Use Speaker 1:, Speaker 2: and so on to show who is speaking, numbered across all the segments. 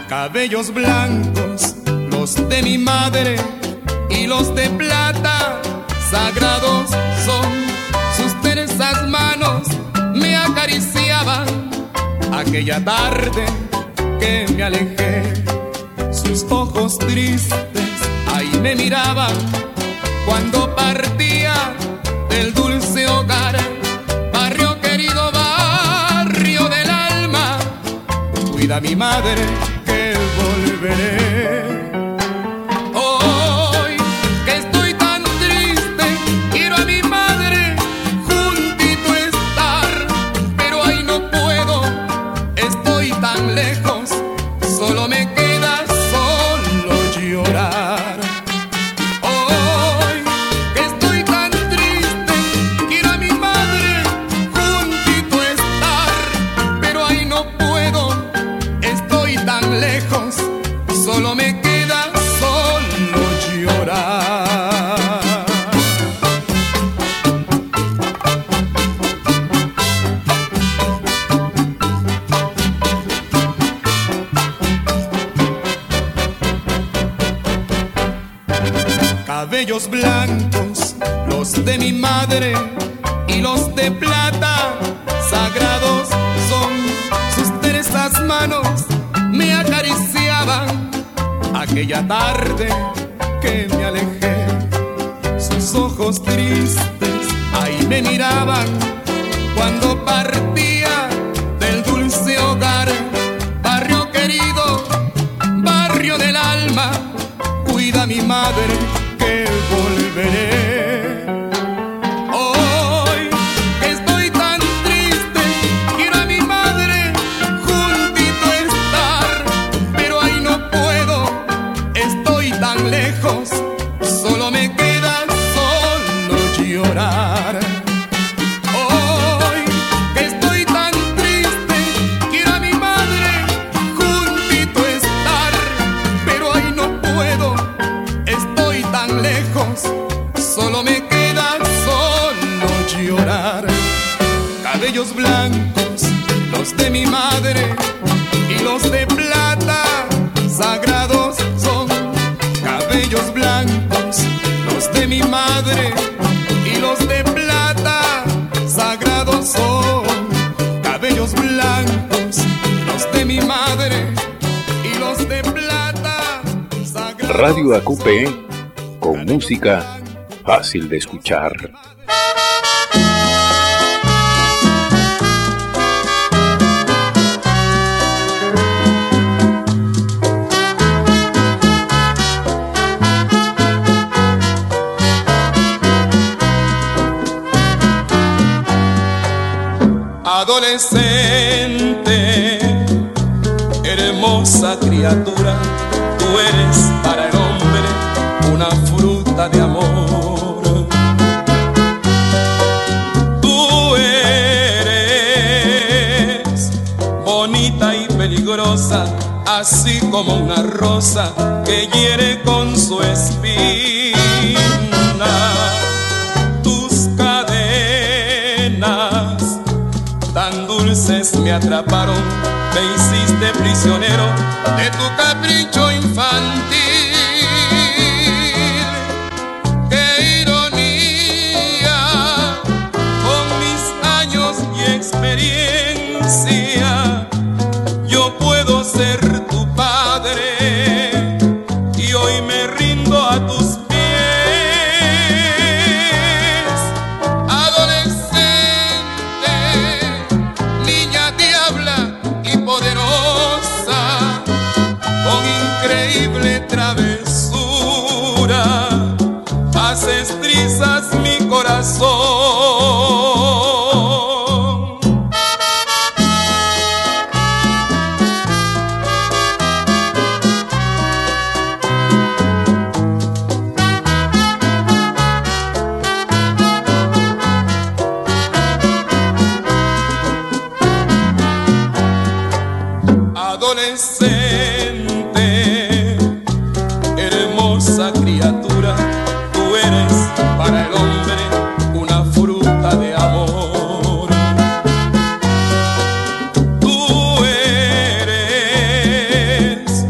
Speaker 1: Cabellos blancos, los de mi madre, y los de plata, sagrados son. Sus tersas manos me acariciaban aquella tarde que me alejé. Sus ojos tristes ahí me miraban cuando partía del dulce hogar. Barrio querido, barrio del alma, cuida mi madre que volveré. Hoy que estoy tan triste, quiero a mi madre juntito estar, pero ahí no puedo, estoy tan lejos, solo me queda solo llorar. Hoy que estoy tan triste, quiero a mi madre juntito estar, pero ahí no puedo, estoy tan lejos, solo me queda solo llorar. Cabellos blancos, los de mi madre, y los de plata, sagrados son. Sus tersas manos me acariciaban aquella tarde que me alejé. Sus ojos tristes ahí me miraban cuando partía del dulce hogar. Barrio querido, barrio del alma, cuida a mi madre que volveré. Hoy que estoy tan triste, quiero a mi madre juntito estar, pero ahí no puedo, estoy tan lejos, solo me queda solo llorar. Hoy que estoy tan triste, quiero a mi madre juntito estar, pero ahí no puedo, estoy tan lejos, solo me queda solo llorar. Cabellos blancos, los de mi madre, y los de plata, sagrados son. Cabellos blancos, los de mi madre, y los de plata, sagrados son. Cabellos blancos, los de mi madre, y los de plata, sagrados.
Speaker 2: Radio ACUPE, con música fácil de escuchar.
Speaker 1: Adolescente, hermosa criatura, tú eres para el hombre una fruta de amor. Tú eres bonita y peligrosa, así como una rosa que hiere con su espina. Tus cadenas tan dulces me atraparon, me hiciste prisionero de tu capricho infantil. ¡Qué ironía! Con mis años y experiencia, yo puedo ser tu padre, y hoy me rindo a tus pies. Adolescente, niña diabla y poderosa, con increíble travesura, haces trizas mi corazón. Adolescente, hermosa criatura, tú eres para el hombre una fruta de amor. Tú eres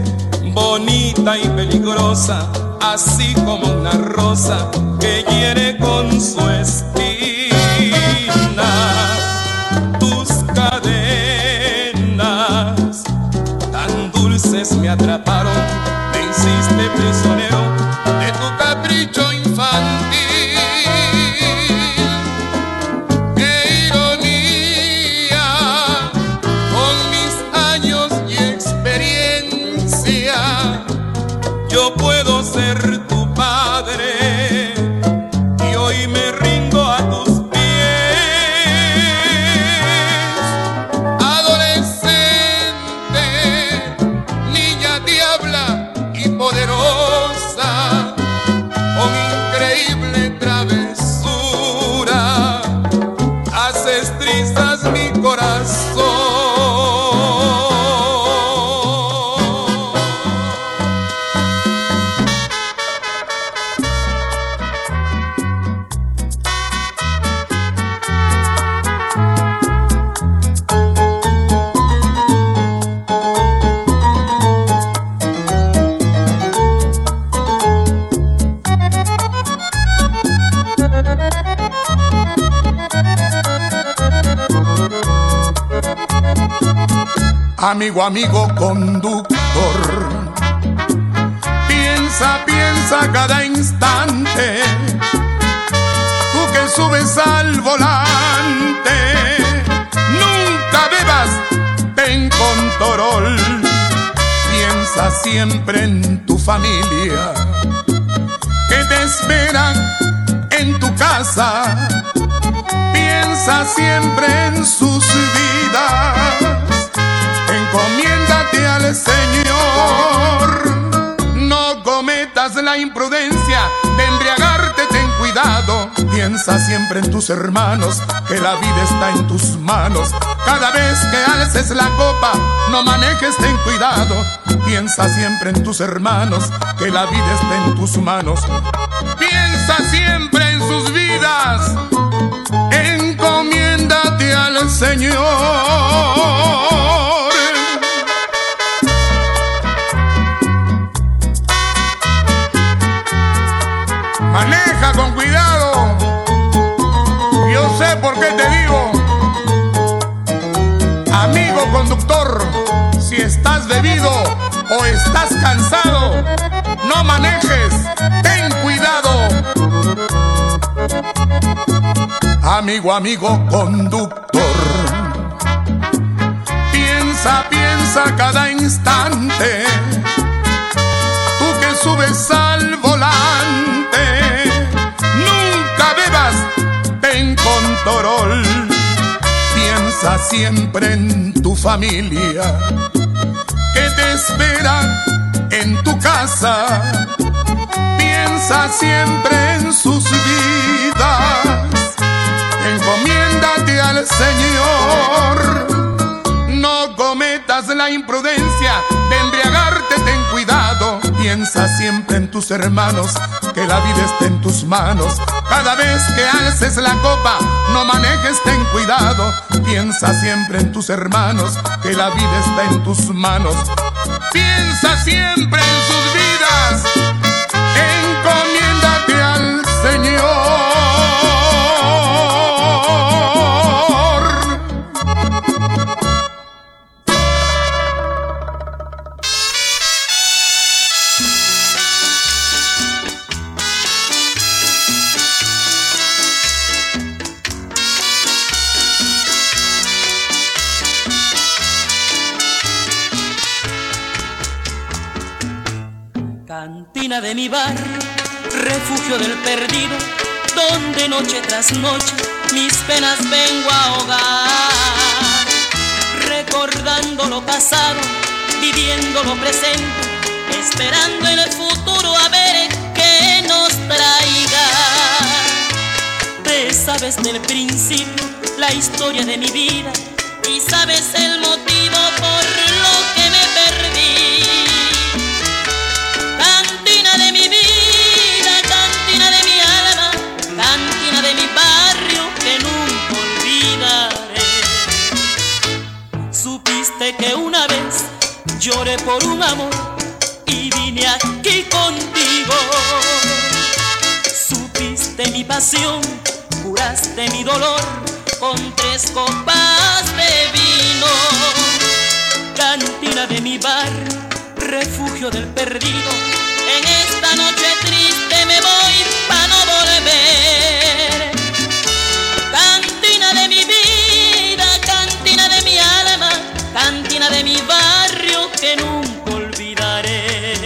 Speaker 1: bonita y peligrosa, así como una rosa que hiere con su espina. Tus cadenas tan dulces me atraparon, me hiciste prisionero de tu capricho infantil. ¡Qué ironía! Con mis años y experiencia yo puedo ser tu padre y hoy me rindo a tus pies. Adolescente, niña diabla y poderosa, con increíble travesura, haces trizas mi corazón.
Speaker 3: Amigo, amigo conductor, piensa, piensa cada instante, tú que subes al volante, nunca bebas, ten control, piensa siempre en tu familia, que te esperan en tu casa, piensa siempre en sus vidas. Encomiéndate al Señor, no cometas la imprudencia de embriagarte, ten cuidado. Piensa siempre en tus hermanos, que la vida está en tus manos. Cada vez que alces la copa, no manejes, ten cuidado. Piensa siempre en tus hermanos, que la vida está en tus manos. Piensa siempre en sus vidas, encomiéndate al Señor. Maneja con cuidado, yo sé por qué te digo. Amigo conductor, si estás bebido o estás cansado, no manejes, ten cuidado. Amigo, amigo conductor, piensa, piensa cada instante, tú que subes al volante, nunca bebas, ten control, piensa siempre en tu familia, que te espera en tu casa, piensa siempre en sus vidas, encomiéndate al Señor, no cometas la imprudencia de embriagarte, ten cuidado. Piensa siempre en tus hermanos, que la vida está en tus manos. Cada vez que alces la copa, no manejes, ten cuidado. Piensa siempre en tus hermanos, que la vida está en tus manos. Piensa siempre en sus vidas, encomiéndate al Señor.
Speaker 4: Cantina de mi barrio, refugio del perdido, donde noche tras noche mis penas vengo a ahogar. Recordando lo pasado, viviendo lo presente, esperando en el futuro a ver qué nos traiga. Te sabes del principio la historia de mi vida y sabes el motivo por lo que me perdí. Cantina de mi vida, cantina de mi alma, cantina de mi barrio que nunca olvidaré. Supiste que una vez lloré por un amor y vine aquí contigo. Supiste mi pasión, curaste mi dolor con 3 copas de vino. Cantina de mi bar, refugio del perdido, en esta noche triste me voy pa' no volver. Cantina de mi vida, cantina de mi alma, cantina de mi barrio que nunca olvidaré.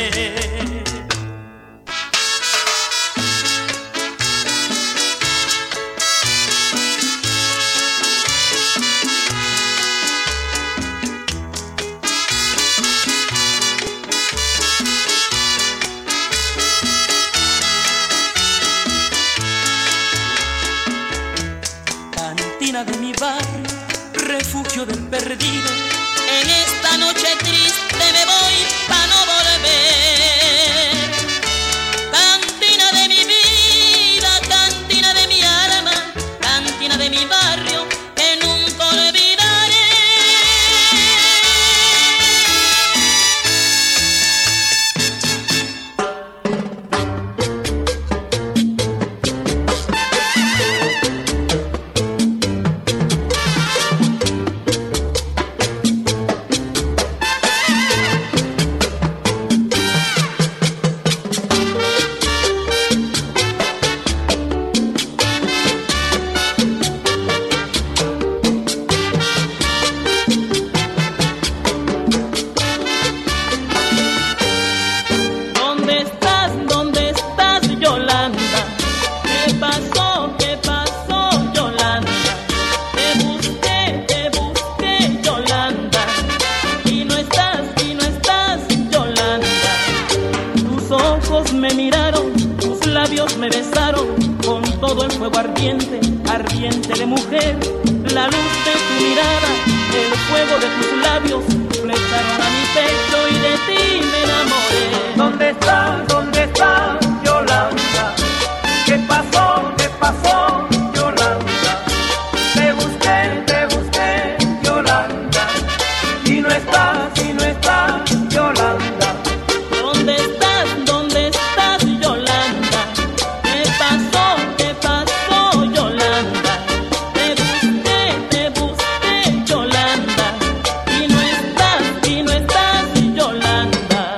Speaker 4: De mi barrio, refugio del perdido, en esta noche triste me voy pa' no volver. Cantina de mi vida, cantina de mi alma, cantina de mi barrio que nunca olvidaré. Me besaron con todo el fuego ardiente, ardiente de mujer. La luz de tu mirada, el fuego de tus labios, flecharon a mi pecho y de ti me enamoré.
Speaker 5: ¿Dónde estás, Yolanda? ¿Qué pasó, Yolanda? Te busqué, Yolanda, y no estás, Yolanda.
Speaker 4: ¿Dónde estás, Yolanda? ¿Qué pasó, Yolanda? Te busqué, Yolanda, y no estás, Yolanda.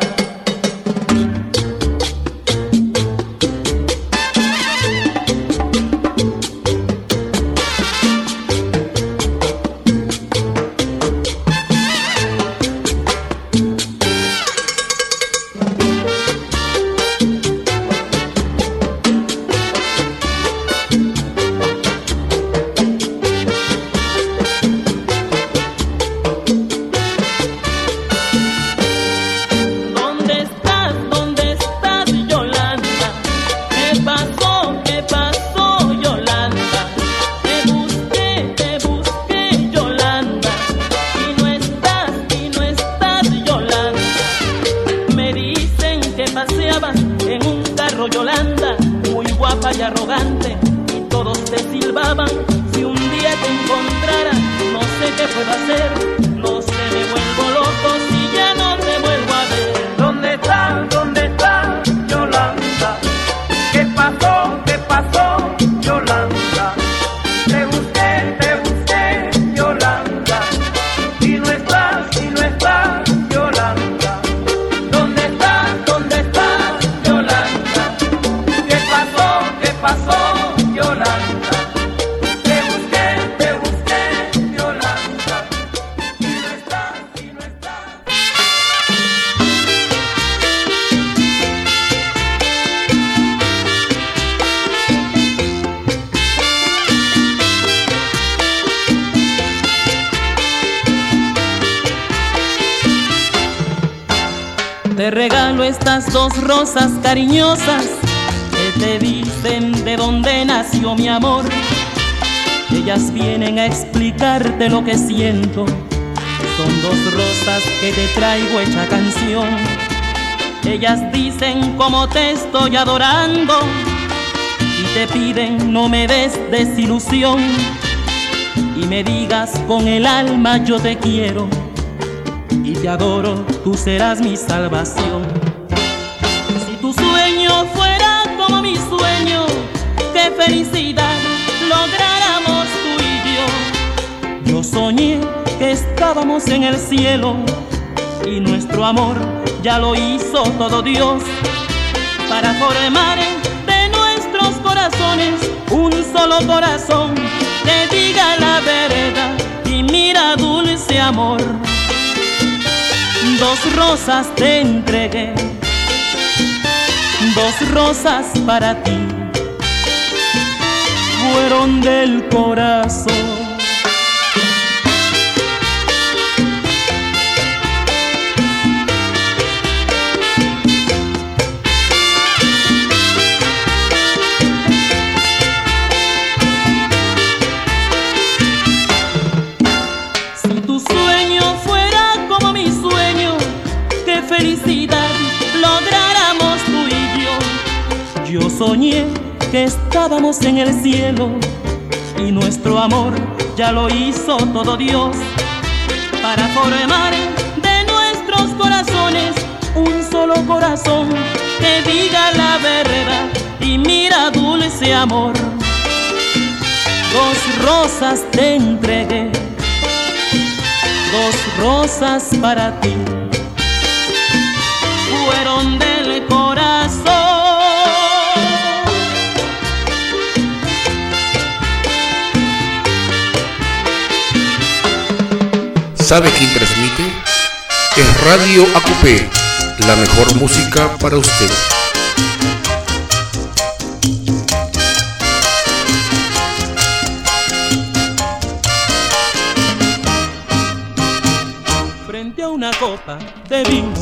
Speaker 4: Yolanda, muy guapa y arrogante, y todos te silbaban. Si un día te encontrara, no sé qué puedo hacer, no sé, me vuelvo loco si ya no te vuelvo a ver.
Speaker 5: ¿Dónde estás, Yolanda? ¿Qué pasó, Yolanda? Te busqué, Yolanda, y no estás, Yolanda. ¿Dónde estás, Yolanda? ¿Qué pasó, Yolanda? Te busqué, Yolanda, y no estás.
Speaker 4: Te regalo estas 2 rosas cariñosas que te dicen de dónde nació mi amor. Ellas vienen a explicarte lo que siento. Son 2 rosas que te traigo hecha canción. Ellas dicen cómo te estoy adorando y te piden no me des desilusión y me digas con el alma yo te quiero y te adoro, tú serás mi salvación. felicidad lográramos tú y yo. Yo soñé que estábamos en el cielo y nuestro amor ya lo hizo todo Dios, para formar de nuestros corazones un solo corazón que diga la verdad. Y mira, dulce amor, 2 rosas te entregué, 2 rosas para ti, fueron del corazón. Felicidad lográramos tú y yo. Yo soñé que estábamos en el cielo y nuestro amor ya lo hizo todo Dios, para formar de nuestros corazones un solo corazón que diga la verdad. Y mira, dulce amor, 2 rosas te entregué, 2 rosas para ti, fueron del corazón.
Speaker 2: ¿Sabe quién transmite? Es Radio Acupé, la mejor música para usted.
Speaker 4: Frente a una copa de vino,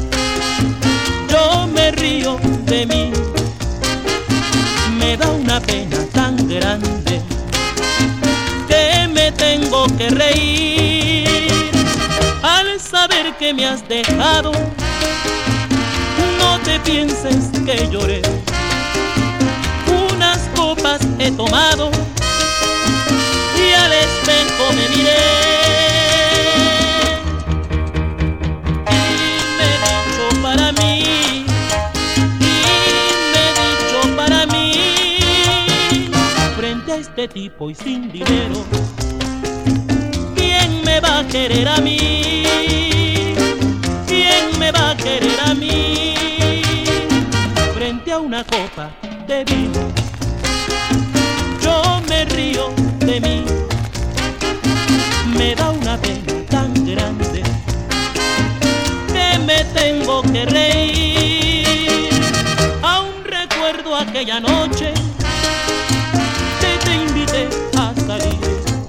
Speaker 4: yo me río de mí, me da una pena tan grande que me tengo que reír al saber que me has dejado. No te pienses que lloré, unas copas he tomado y al espejo me miré. Este tipo y sin dinero, ¿quién me va a querer a mí? ¿Quién me va a querer a mí? Frente a una copa de vino, yo me río de mí, me da una pena tan grande que me tengo que reír. Aún recuerdo aquella noche a salir.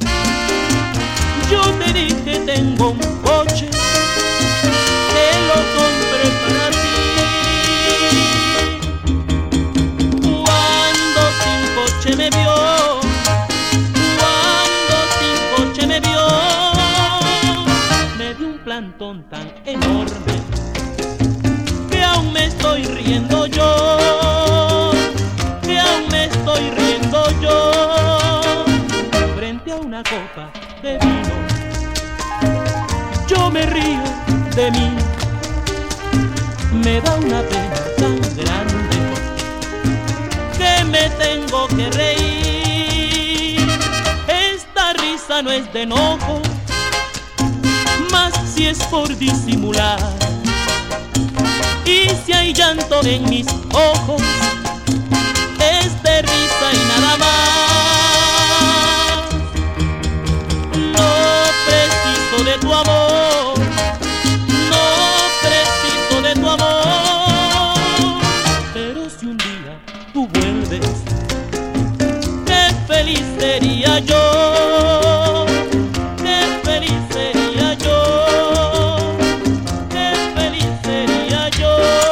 Speaker 4: Yo te dije tengo un coche que lo compré para ti. Cuando sin coche me vio, cuando sin coche me vio, me dio un plantón tan enorme que aún me estoy riendo yo, que aún me estoy riendo yo. Una copa de vino, yo me río de mí, me da una pena tan grande que me tengo que reír. Esta risa no es de enojo, más si es por disimular. Y si hay llanto en mis ojos, es de risa y nada más. De tu amor, no preciso de tu amor, pero si un día tú vuelves, qué feliz sería yo, qué feliz sería yo, qué feliz sería yo.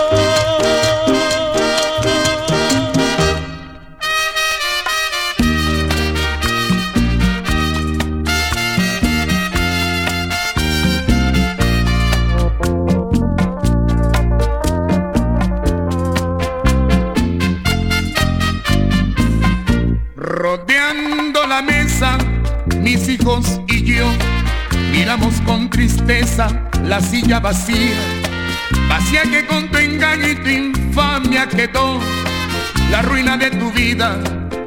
Speaker 3: Mis hijos y yo miramos con tristeza la silla vacía, vacía que con tu engaño y tu infamia quedó. La ruina de tu vida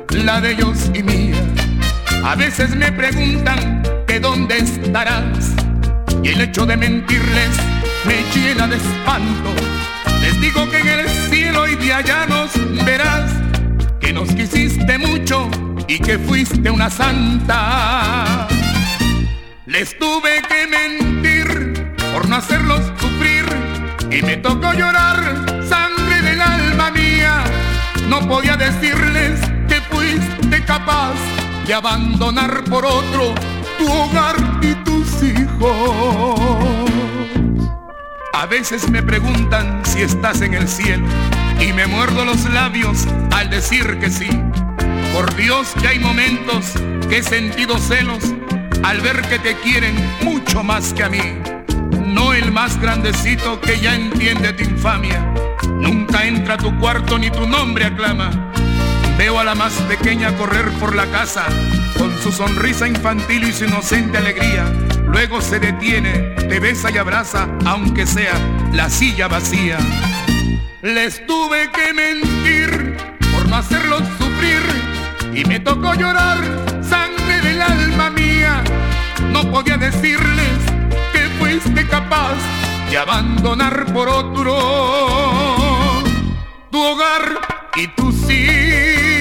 Speaker 3: la de ellos y mía. A veces me preguntan que dónde estarás, y el hecho de mentirles me llena de espanto. Les digo que en el cielo y de allá nos verás, que nos quisiste mucho y que fuiste una santa. Les tuve que mentir por no hacerlos sufrir, y me tocó llorar sangre del alma mía. No podía decirles que fuiste capaz de abandonar por otro tu hogar y tus hijos. A veces me preguntan si estás en el cielo, y me muerdo los labios al decir que sí. Por Dios que hay momentos que he sentido celos al ver que te quieren mucho más que a mí. No el más grandecito que ya entiende tu infamia, nunca entra a tu cuarto ni tu nombre aclama. Veo a la más pequeña correr por la casa con su sonrisa infantil y su inocente alegría. Luego se detiene, te besa y abraza, aunque sea la silla vacía. Les tuve que mentir por no hacerlos sufrir, y me tocó llorar sangre del alma mía. No podía decirles que fuiste capaz de abandonar por otro tu hogar y tus hijos.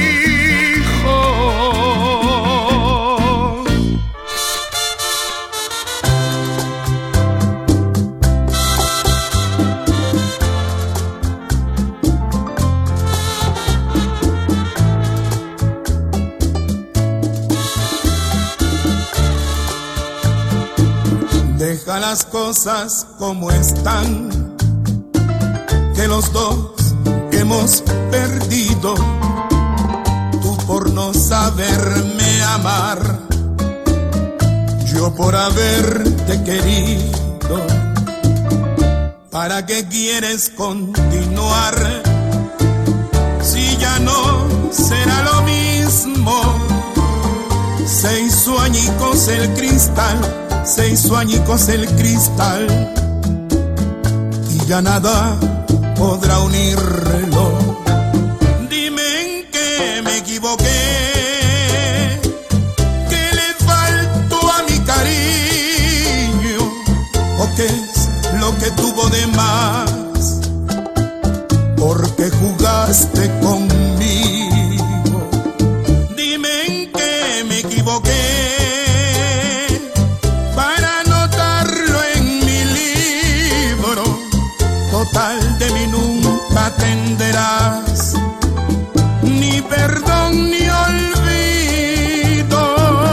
Speaker 3: Deja las cosas como están, que los dos hemos perdido. Tú por no saberme amar, yo por haberte querido. ¿Para qué quieres continuar si ya no será lo mismo? 6 añicos el cristal, 6 añicos el cristal, y ya nada podrá unirlo. Dime en qué me equivoqué, qué le faltó a mi cariño, o qué es lo que tuvo de más, porque jugaste conmigo. Dime en qué me equivoqué para anotarlo en mi libro. Total, de mí nunca tendrás ni perdón ni olvido.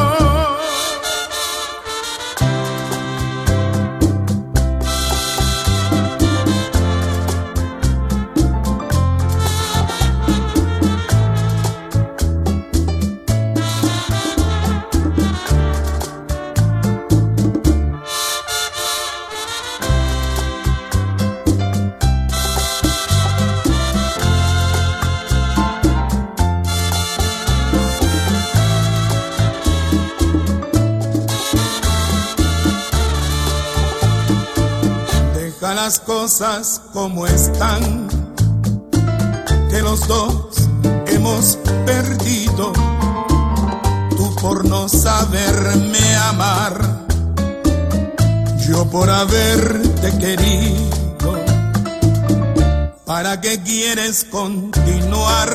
Speaker 3: Las cosas como están, que los dos hemos perdido. Tú por no saberme amar, yo por haberte querido. ¿Para qué quieres continuar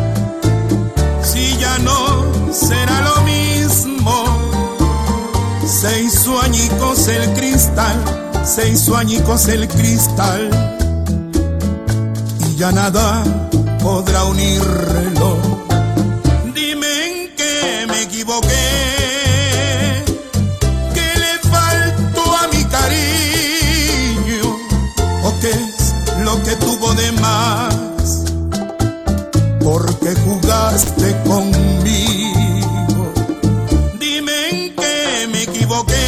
Speaker 3: si ya no será lo mismo? 6 añicos el cristal, 6 añicos el cristal, y ya nada podrá unirlo. Dime en qué me equivoqué, qué le faltó a mi cariño, o qué es lo que tuvo de más, porque jugaste conmigo. Dime en qué me equivoqué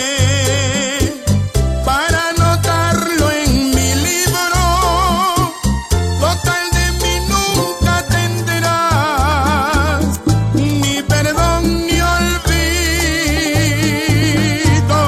Speaker 3: para anotarlo en mi libro. Total, de mí nunca tendrás ni perdón ni olvido.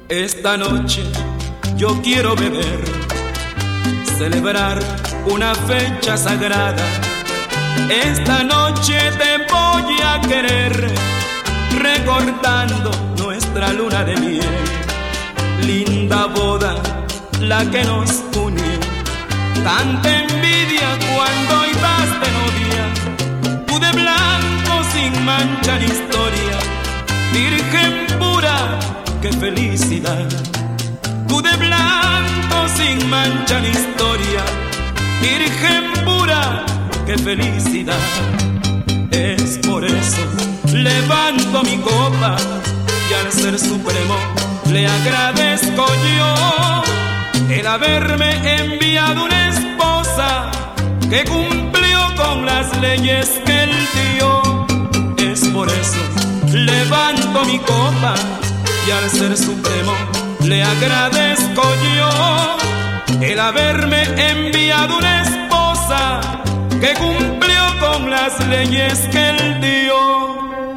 Speaker 1: Esta noche yo quiero beber, celebrar una fecha sagrada. Esta noche te voy a querer, recordando nuestra luna de miel. Linda boda la que nos unió, tanta envidia cuando ibas de novia. Tú de blanco sin mancha ni historia, virgen pura, qué felicidad. Tú de blanco sin mancha ni historia, virgen pura, qué felicidad. Es por eso levanto mi copa y al Ser Supremo le agradezco yo el haberme enviado una esposa que cumplió con las leyes que él dio. Es por eso levanto mi copa y al Ser Supremo le agradezco yo el haberme enviado una esposa que cumplió con las leyes que él dio.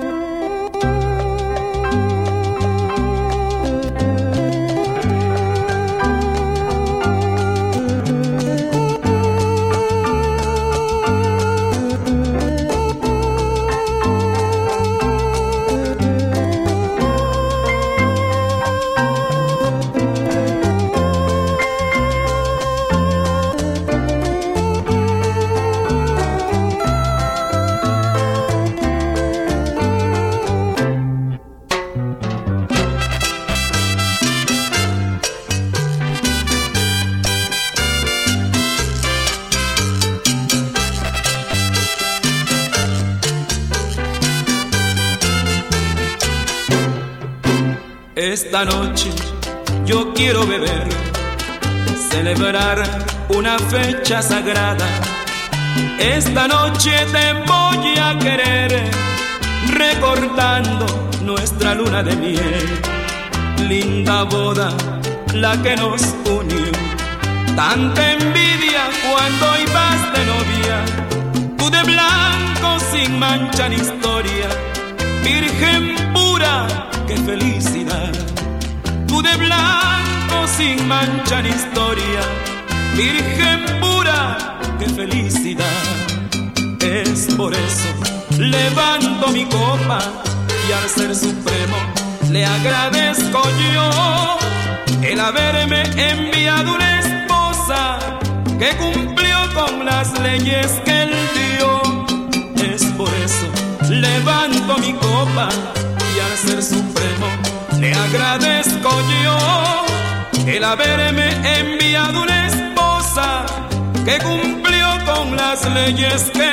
Speaker 1: Esta noche yo quiero beber, celebrar una fecha sagrada. Esta noche te voy a querer, recordando nuestra luna de miel. Linda boda la que nos unió, tanta envidia cuando ibas de novia. Tú de blanco sin mancha ni historia, virgen pura, qué felicidad. Tú de blanco sin mancha ni historia, virgen pura, qué felicidad. Es por eso levanto mi copa y al Ser Supremo le agradezco yo el haberme enviado una esposa que cumplió con las leyes que él dio. Es por eso levanto mi copa y al Ser Supremo le agradezco yo el haberme enviado una esposa que cumplió con las leyes que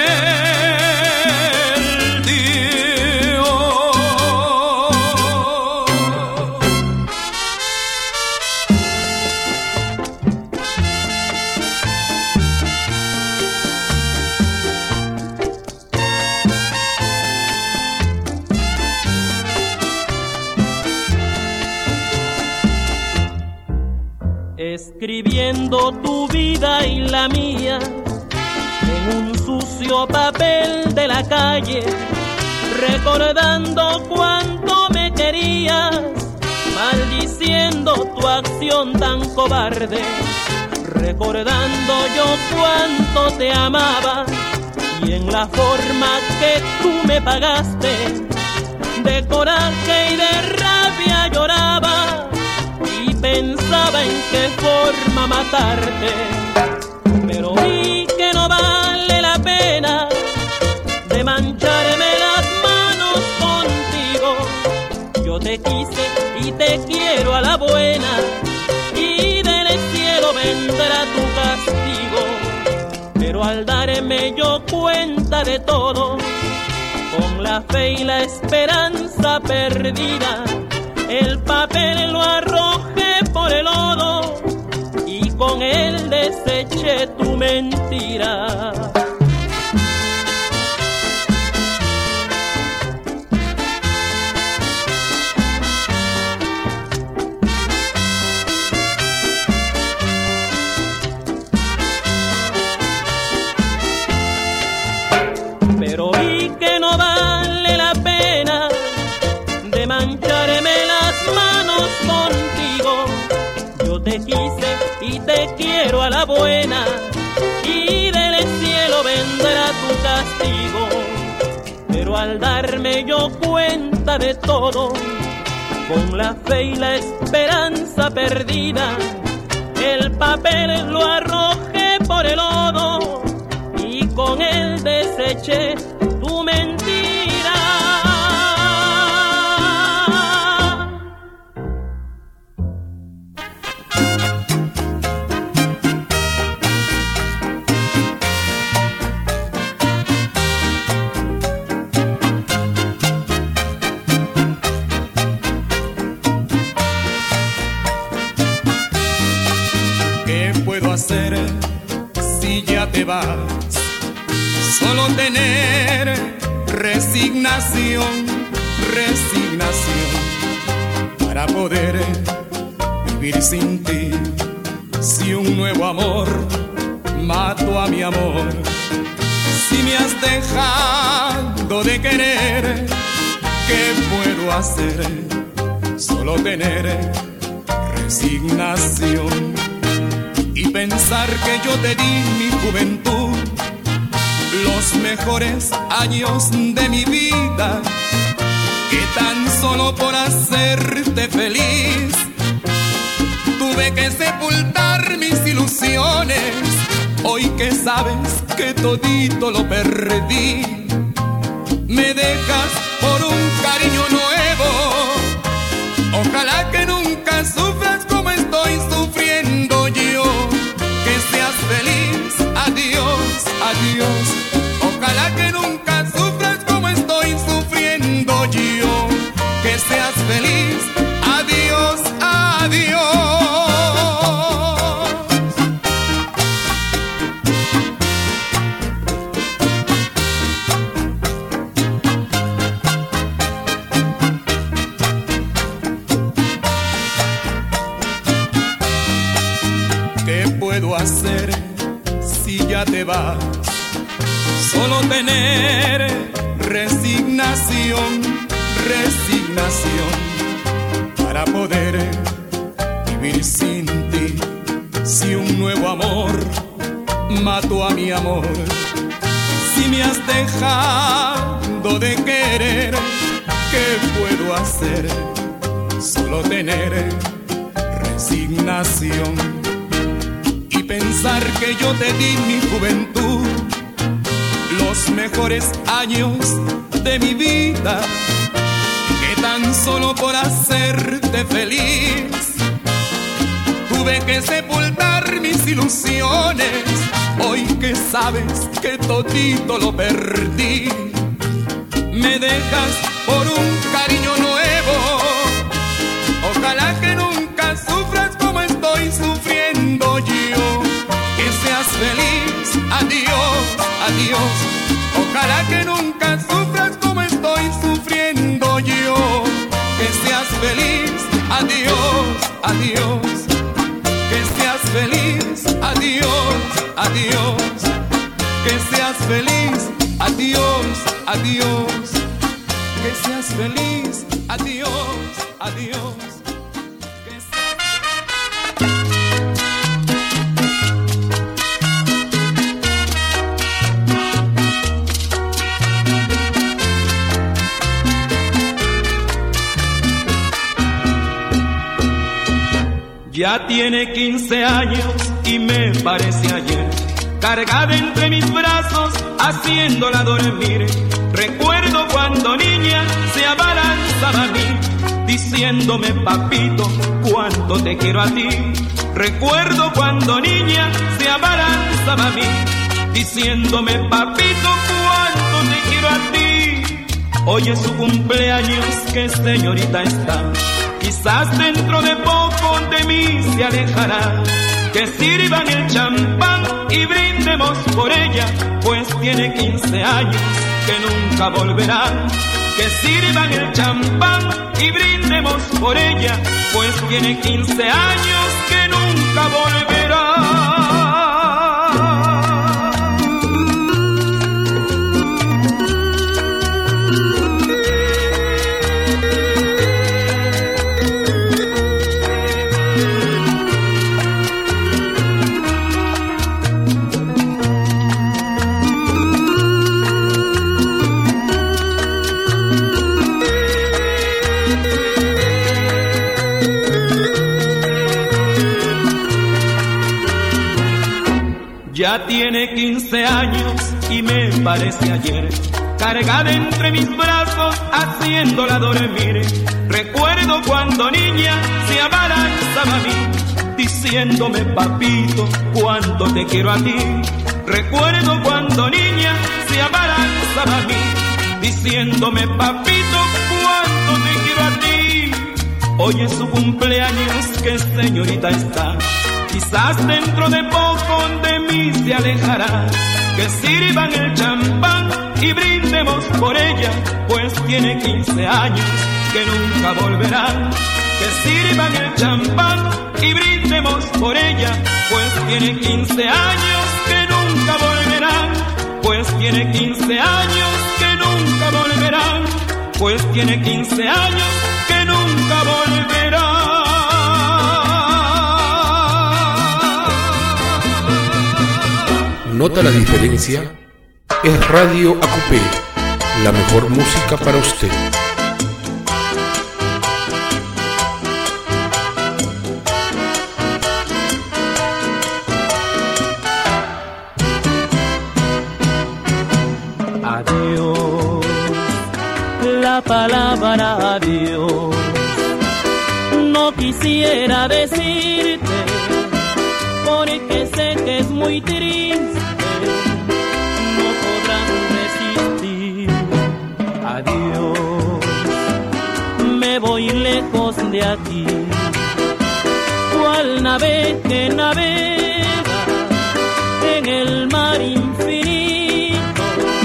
Speaker 1: él dio.
Speaker 4: Escribiendo tu vida y la mía en un sucio papel de la calle, recordando cuánto me querías, maldiciendo tu acción tan cobarde, recordando yo cuánto te amaba y en la forma que tú me pagaste, de coraje y de rabia lloraba. Pensaba en qué forma matarte, pero vi que no vale la pena de mancharme las manos contigo. Yo te quise y te quiero a la buena, y del cielo vendrá tu castigo. Pero al darme yo cuenta de todo, con la fe y la esperanza perdida, el papel lo arrojé por el lodo y con él deseché tu mentira. Pero vi que no vale la pena de mancharme las manos contigo. te quiero a la buena y del cielo vendrá tu castigo. Pero al darme yo cuenta de todo, con la fe y la esperanza perdida, el papel lo arrojé por el lodo y con él deseché tu mentira.
Speaker 3: Si ya te vas, solo tener resignación, resignación para poder vivir sin ti. Si un nuevo amor mató a mi amor, si me has dejado de querer, ¿qué puedo hacer? Solo tener resignación y pensar que yo te di mi juventud, los mejores años de mi vida, que tan solo por hacerte feliz tuve que sepultar mis ilusiones. Hoy que sabes que todito lo perdí, me dejas por un cariño nuevo. Ojalá que nunca sufras como estoy sufriendo yo. Que seas feliz, adiós, adiós. Ojalá que nunca sufras como estoy sufriendo yo. Que seas feliz, adiós, adiós. Hacer si ya te vas, solo tener resignación, resignación para poder vivir sin ti. Si un nuevo amor mató a mi amor, si me has dejado de querer, ¿qué puedo hacer? Solo tener resignación. Pensar que yo te di mi juventud, los mejores años de mi vida, que tan solo por hacerte feliz tuve que sepultar mis ilusiones. Hoy que sabes que todito lo perdí, me dejas por un cariño nuevo. Ojalá que nunca sufras como estoy sufriendo yo. Que seas feliz, adiós, adiós. Ojalá que nunca sufras como estoy sufriendo yo. Que seas feliz, adiós, adiós. Que seas feliz, adiós, adiós. Que seas feliz, adiós, adiós. Que seas feliz, adiós, adiós.
Speaker 1: Ya tiene 15 años y me parece ayer, cargada entre mis brazos, haciéndola dormir. Recuerdo cuando niña se abalanzaba a mí, diciéndome papito, cuánto te quiero a ti. Recuerdo cuando niña se abalanzaba a mí, diciéndome papito, cuánto te quiero a ti. Hoy es su cumpleaños, que señorita está, quizás dentro de poco de mí se alejará. Que sirvan el champán y brindemos por ella, pues tiene 15 años que nunca volverá. Que sirvan el champán y brindemos por ella, pues tiene 15 años que nunca volverá. Ya tiene 15 años y me parece ayer, cargada entre mis brazos, haciéndola dormir. Recuerdo cuando niña se abalanzaba a mí, diciéndome papito, cuánto te quiero a ti. Recuerdo cuando niña se abalanzaba a mí, diciéndome papito, cuánto te quiero a ti. Hoy es su cumpleaños, que señorita está, quizás dentro de poco de mí se alejará. Que sirvan el champán y brindemos por ella, pues tiene 15 años que nunca volverá. Que sirvan el champán y brindemos por ella, pues tiene 15 años que nunca volverá. Pues tiene 15 años que nunca volverá. Pues tiene 15 años que nunca volverá.
Speaker 2: ¿Nota la diferencia? Es Radio ACUPE, la mejor música para usted.
Speaker 4: Adiós, la palabra adiós, no quisiera decirte, porque sé que es muy triste. Adiós, me voy lejos de aquí, cual nave que navega en el mar infinito,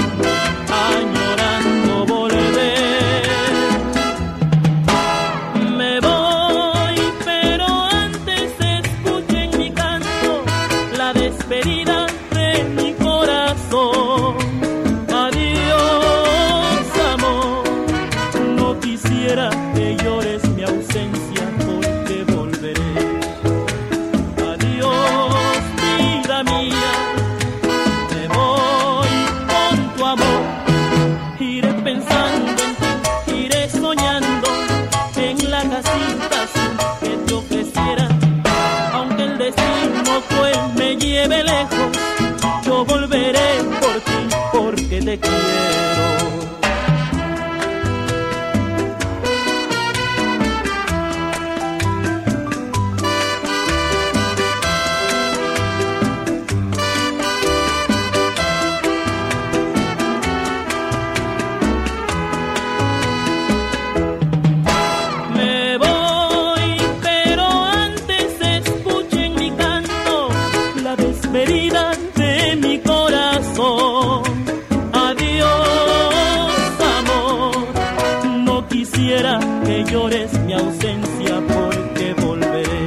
Speaker 4: añorando volver. Me voy, pero antes escuchen mi canto, la despedida de mi corazón. Que llores mi ausencia, porque volveré. Adiós, vida mía, me voy con tu amor. Iré pensando en ti, iré soñando en la casita azul que te ofreciera. Aunque el destino cruel me lleve lejos, yo volveré por ti, porque te quiero. De mi corazón, adiós amor, no quisiera que llores mi ausencia, porque volveré.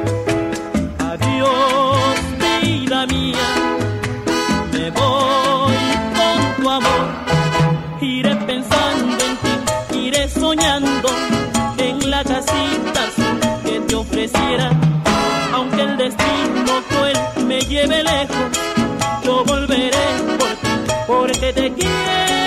Speaker 4: Adiós vida mía, me voy con tu amor, iré pensando en ti, iré soñando en la casita azul que te ofreciera. Aunque el destino cruel me lleve lejos, yo volveré por ti, porque te quiero.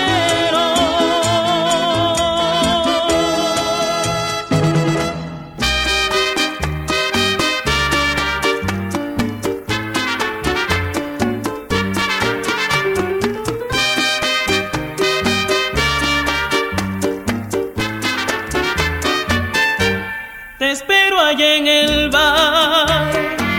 Speaker 4: Te espero allá en el bar,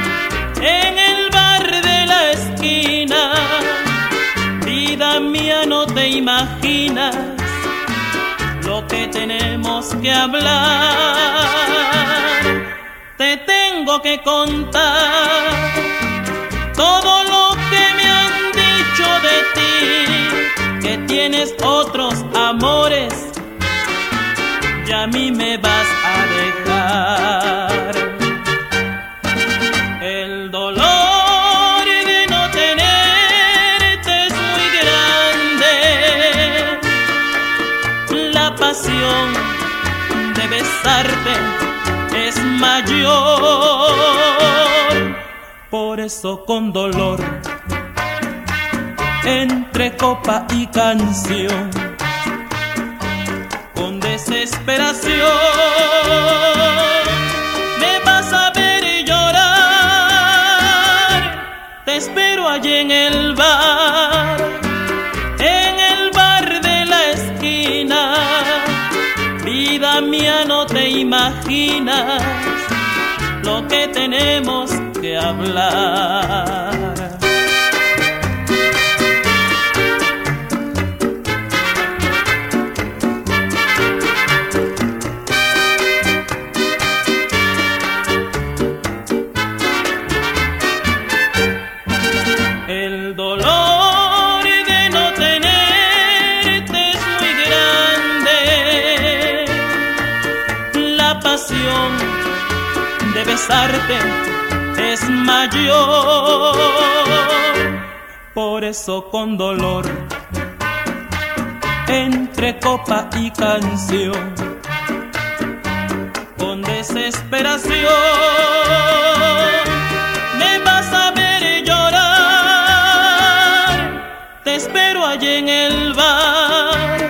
Speaker 4: de la esquina. Vida mía, no te imaginas lo que tenemos que hablar. Te tengo que contar todo lo que me han dicho de ti, que tienes otros amores y a mí me vas a dejar. El dolor de no tenerte es muy grande, la pasión de besarte es mayor. Por eso con dolor, entre copa y canción, con desesperación, me vas a ver llorar. Te espero allí en el bar de la esquina. Vida mía, no te imaginas lo que tenemos que hablar. El dolor de no tenerte es muy grande, la pasión de besarte es mayor. Por eso con dolor, entre copa y canción, con desesperación, me vas a ver llorar. Te espero allí en el bar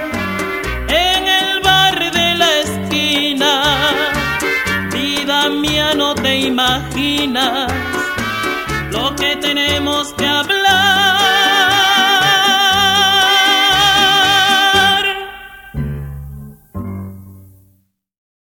Speaker 4: de la esquina. Vida mía, no te imaginas lo que tenemos que hablar.